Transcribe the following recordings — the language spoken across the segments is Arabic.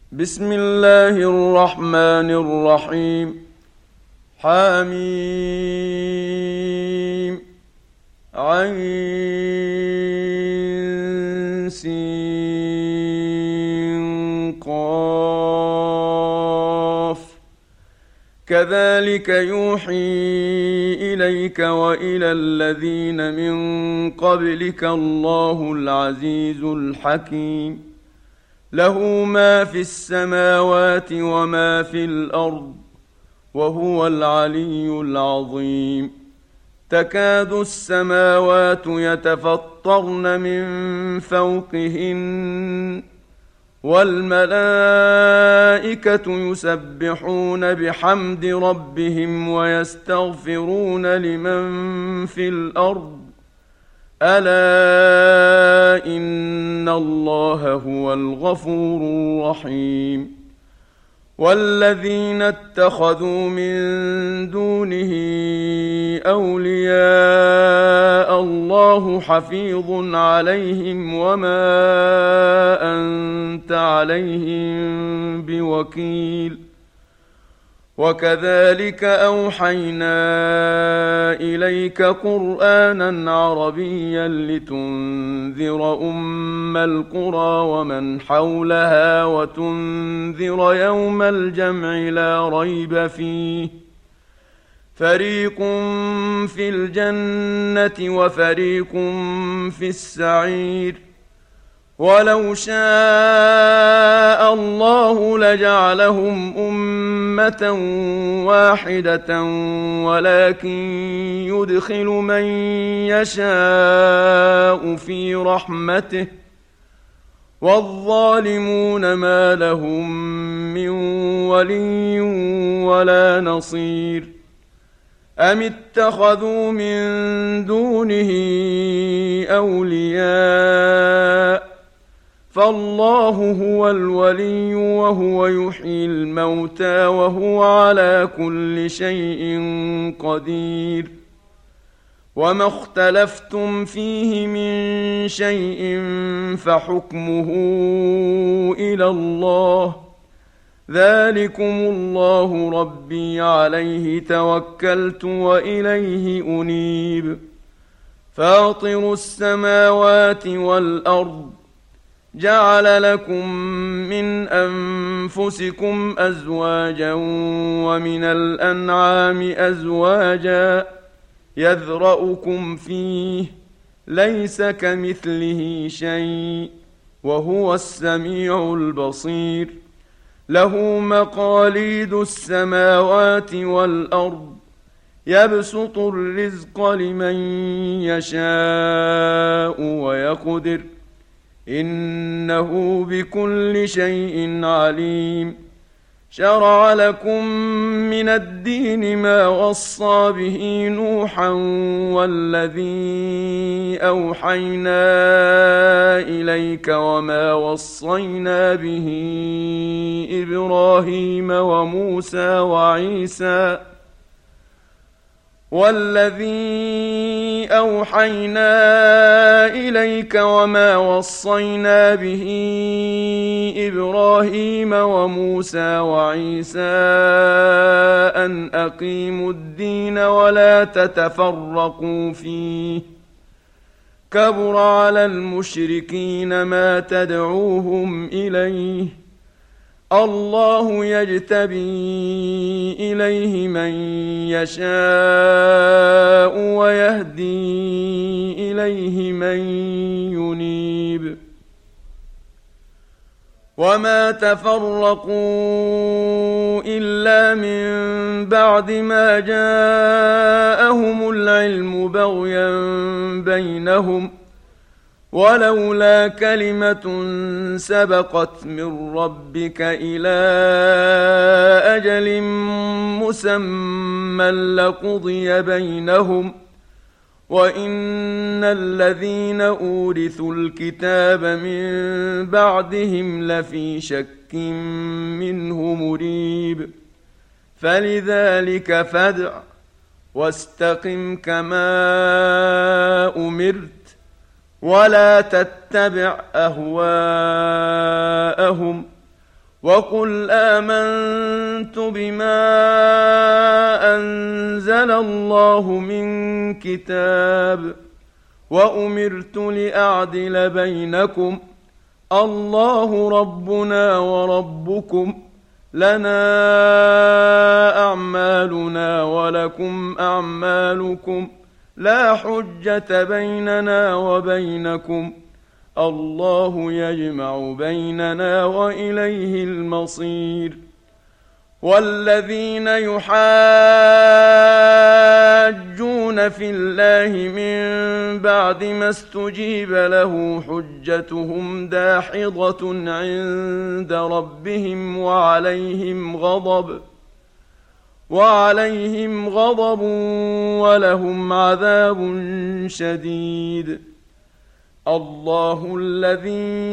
بسم الله الرحمن الرحيم. حميم عين سين قاف كذلك يوحي إليك وإلى الذين من قبلك الله العزيز الحكيم. له ما في السماوات وما في الأرض وهو العلي العظيم. تكاد السماوات يتفطرن من فوقهن والملائكة يسبحون بحمد ربهم ويستغفرون لمن في الأرض ألا إن الله هو الغفور الرحيم. والذين اتخذوا من دونه أولياء الله حفيظ عليهم وما أنت عليهم بوكيل. وكذلك أوحينا إليك قرآنا عربيا لتنذر أم القرى ومن حولها وتنذر يوم الجمع لا ريب فيه فريق في الجنة وفريق في السعير. ولو شاء الله لجعلهم أمة واحدة ولكن يدخل من يشاء في رحمته والظالمون ما لهم من ولي ولا نصير. أم اتخذوا من دونه أولياء فالله هو الولي وهو يحيي الموتى وهو على كل شيء قدير. وما اختلفتم فيه من شيء فحكمه إلى الله ذلكم الله ربي عليه توكلت وإليه أنيب. فاطر السماوات والأرض جعل لكم من أنفسكم أزواجا ومن الأنعام أزواجا يذرأكم فيه ليس كمثله شيء وهو السميع البصير. له مقاليد السماوات والأرض يبسط الرزق لمن يشاء ويقدر إنه بكل شيء عليم. شرع لكم من الدين ما وصى به نوحا والذي أوحينا إليك وما وصينا به إبراهيم وموسى وعيسى والذي أوحينا إليك وما وصينا به إبراهيم وموسى وعيسى أن أقيموا الدين ولا تتفرقوا فيه كبر على المشركين ما تدعوهم إليه الله يجتبي إليه من يشاء ويهدي إليه من ينيب. وما تفرقوا إلا من بعد ما جاءهم العلم بغيا بينهم ولولا كلمة سبقت من ربك إلى أجل مسمى لقضي بينهم وإن الذين أورثوا الكتاب من بعدهم لفي شك منه مريب. فلذلك فادع واستقم كما أمرت ولا تتبع أهواءهم وقل آمنت بما أنزل الله من كتاب وأمرت لأعدل بينكم الله ربنا وربكم لنا أعمالنا ولكم أعمالكم لا حجة بيننا وبينكم الله يجمع بيننا وإليه المصير. والذين يحاجون في الله من بعد ما استجيب له حجتهم داحضة عند ربهم وعليهم غضب ولهم عذاب شديد. الله الذي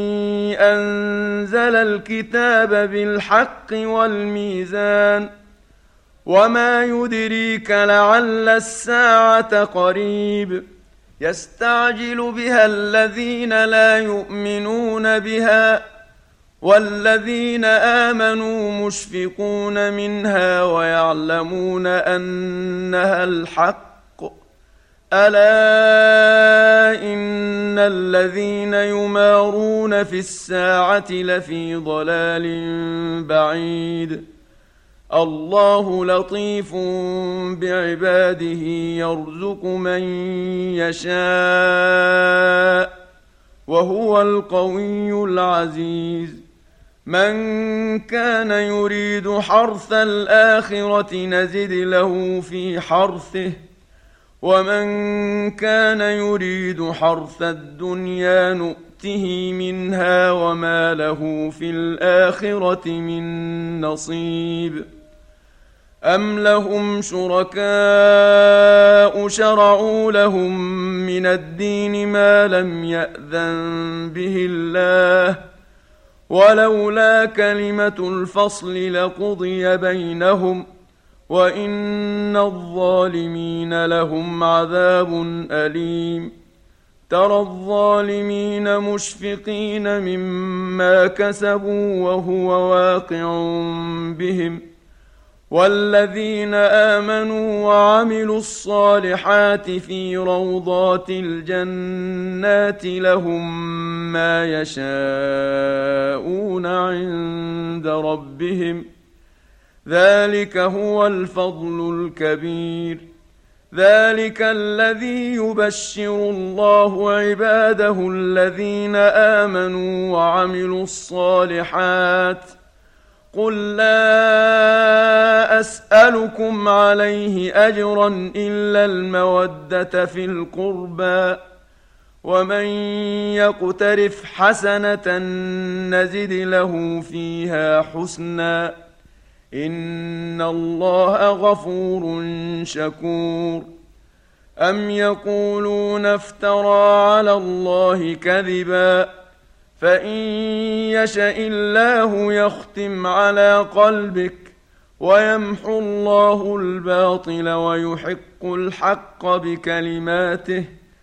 أنزل الكتاب بالحق والميزان وما يدريك لعل الساعة قريب يستعجل بها الذين لا يؤمنون بها والذين آمنوا مشفقون منها ويعلمون أنها الحق ألا إن الذين يمارون في الساعة لفي ضلال بعيد. الله لطيف بعباده يرزق من يشاء وهو القوي العزيز. من كان يريد حرث الآخرة نزد له في حرثه ومن كان يريد حرث الدنيا نؤته منها وما له في الآخرة من نصيب. أم لهم شركاء شرعوا لهم من الدين ما لم يأذن به الله ولولا كلمة الفصل لقضي بينهم وإن الظالمين لهم عذاب أليم. ترى الظالمين مشفقين مما كسبوا وهو واقع بهم والذين آمنوا وعملوا الصالحات في روضات الجنات لهم ما يشاءون عند ربهم ذلك هو الفضل الكبير. ذلك الذي يبشر الله عباده الذين آمنوا وعملوا الصالحات قل لا أسألكم عليه أجرا إلا المودة في القربى ومن يقترف حسنة نزد له فيها حسنا إن الله غفور شكور. أم يقولون افترى على الله كذبا فإن يشأ الله يختم على قلبك ويمحو الله الباطل ويحق الحق بكلماته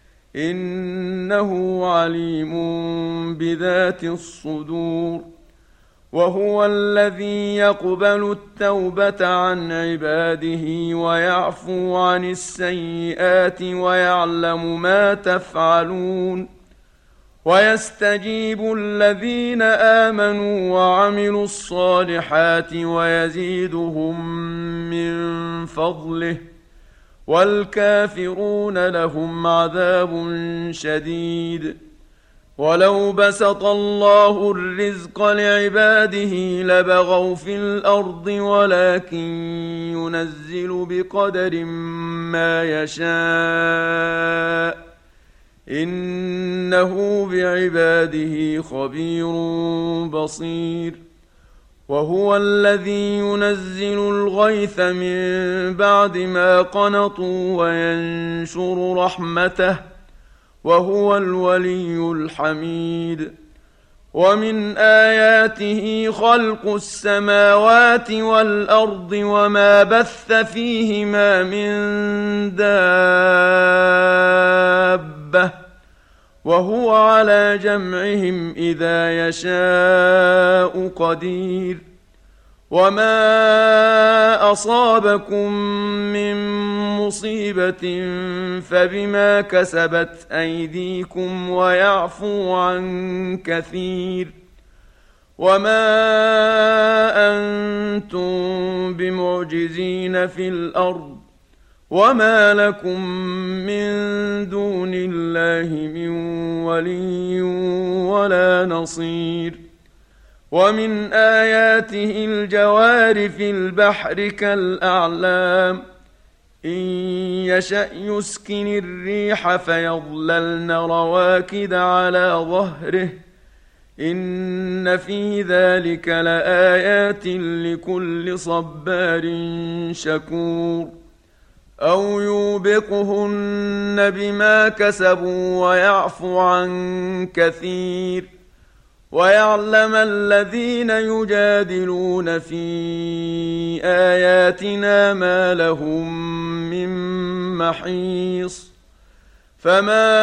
إنه عليم بذات الصدور. وهو الذي يقبل التوبة عن عباده ويعفو عن السيئات ويعلم ما تفعلون ويستجيب الذين آمنوا وعملوا الصالحات ويزيدهم من فضله والكافرون لهم عذاب شديد. ولو بسط الله الرزق لعباده لبغوا في الأرض ولكن ينزل بقدر ما يشاء إنه بعباده خبير بصير. وهو الذي ينزل الغيث من بعد ما قنطوا وينشر رحمته وهو الولي الحميد. ومن آياته خلق السماوات والأرض وما بث فيهما من دابة وهو على جمعهم إذا يشاء قدير وما أصابكم من مصيبة فبما كسبت أيديكم ويعفو عن كثير وما أنتم بمعجزين في الأرض وما لكم من دون الله من ولي ولا نصير ومن آياته الجوار في البحر كالأعلام إن يشأ يسكن الريح فيظللن رواكد على ظهره إن في ذلك لآيات لكل صبار شكور أو يوبقهن بما كسبوا ويعفو عن كثير ويعلم الذين يجادلون في آياتنا ما لهم من محيص فما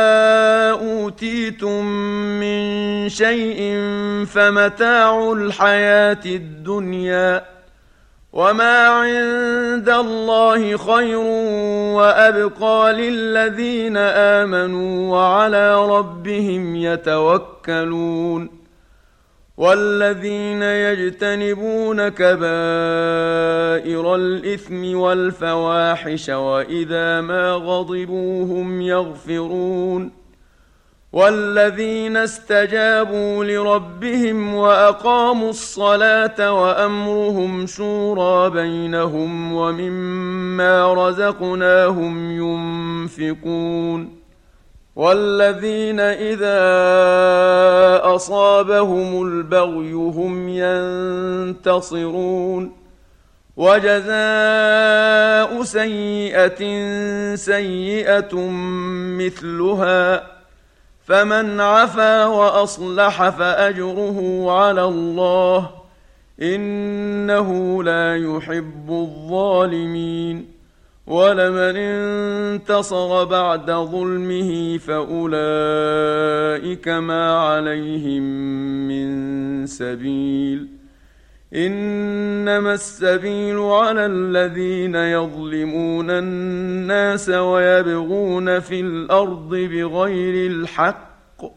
أوتيتم من شيء فمتاع الحياة الدنيا وما عند الله خير وأبقى للذين آمنوا وعلى ربهم يتوكلون والذين يجتنبون كبائر الإثم والفواحش وإذا ما غضبوا هم يغفرون والذين استجابوا لربهم وأقاموا الصلاة وأمرهم شورى بينهم ومما رزقناهم ينفقون والذين إذا أصابهم البغي هم ينتصرون وجزاء سيئة سيئة مثلها فمن عفا وأصلح فأجره على الله إنه لا يحب الظالمين ولمن انتصر بعد ظلمه فأولئك ما عليهم من سبيل إنما السبيل على الذين يظلمون الناس ويبغون في الأرض بغير الحق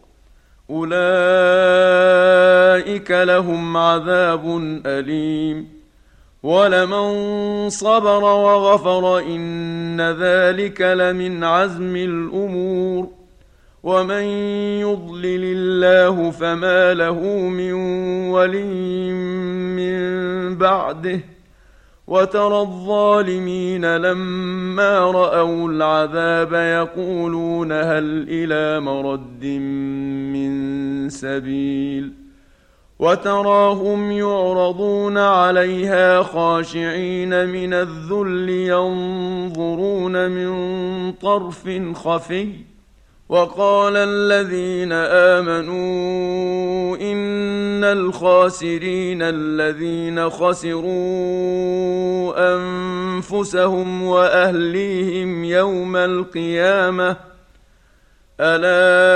أولئك لهم عذاب أليم ولمن صبر وغفر إن ذلك لمن عزم الأمور ومن يضلل الله فما له من ولي من بعده وترى الظالمين لما رأوا العذاب يقولون هل إلى مرد من سبيل وتراهم يعرضون عليها خاشعين من الذل ينظرون من طرف خفي وقال الذين آمنوا إن الخاسرين الذين خسروا أنفسهم وأهليهم يوم القيامة ألا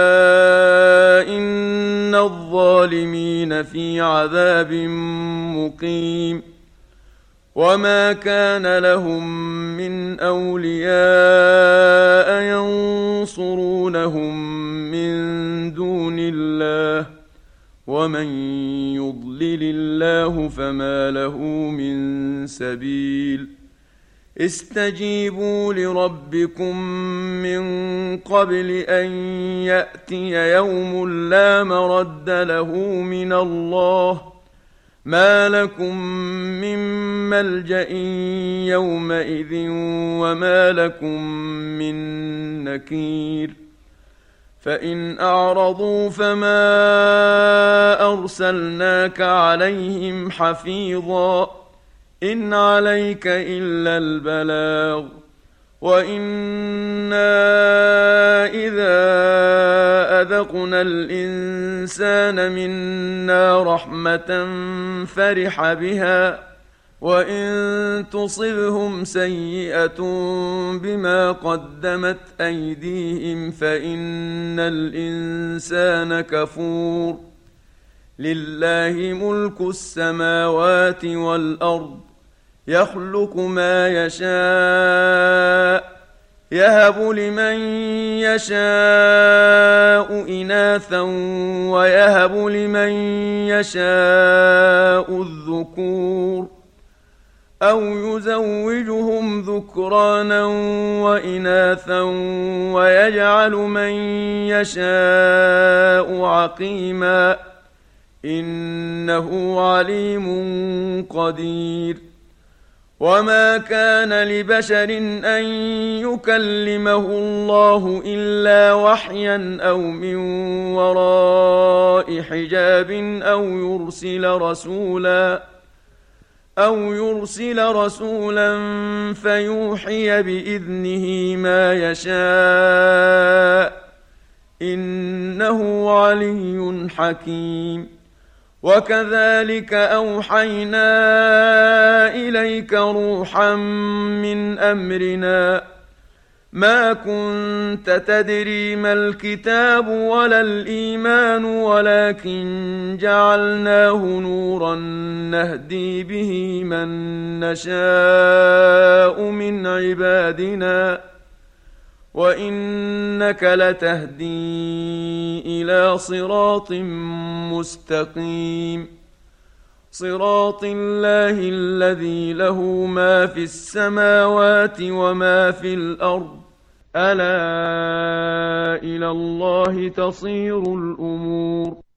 إن الظالمين في عذاب مقيم وما كان لهم من أولياء ينصرونهم من دون الله ومن يضلل الله فما له من سبيل استجيبوا لربكم من قبل أن يأتي يوم لا مرد له من الله ما لكم من ملجأ يومئذ وما لكم من نكير فإن أعرضوا فما أرسلناك عليهم حفيظا إن عليك إلا البلاغ وإنا إذا أذقنا الإنسان منا رحمة فرح بها وإن تصبهم سيئة بما قدمت أيديهم فإن الإنسان كفور. لله ملك السماوات والأرض يخلق ما يشاء يهب لمن يشاء إناثا ويهب لمن يشاء الذكور أو يزوجهم ذكرانا وإناثا ويجعل من يشاء عقيما إنه عليم قدير. وما كان لبشر أن يكلمه الله إلا وحيا أو من وراء حجاب أو يرسل رسولا فيوحي بإذنه ما يشاء إنه علي حكيم. وكذلك أوحينا إليك روحا من أمرنا ما كنت تدري ما الكتاب ولا الإيمان ولكن جعلناه نورا نهدي به من نشاء من عبادنا وإنك لتهدي إلى صراط مستقيم. صراط الله الذي له ما في السماوات وما في الأرض ألا إلى الله تصير الأمور.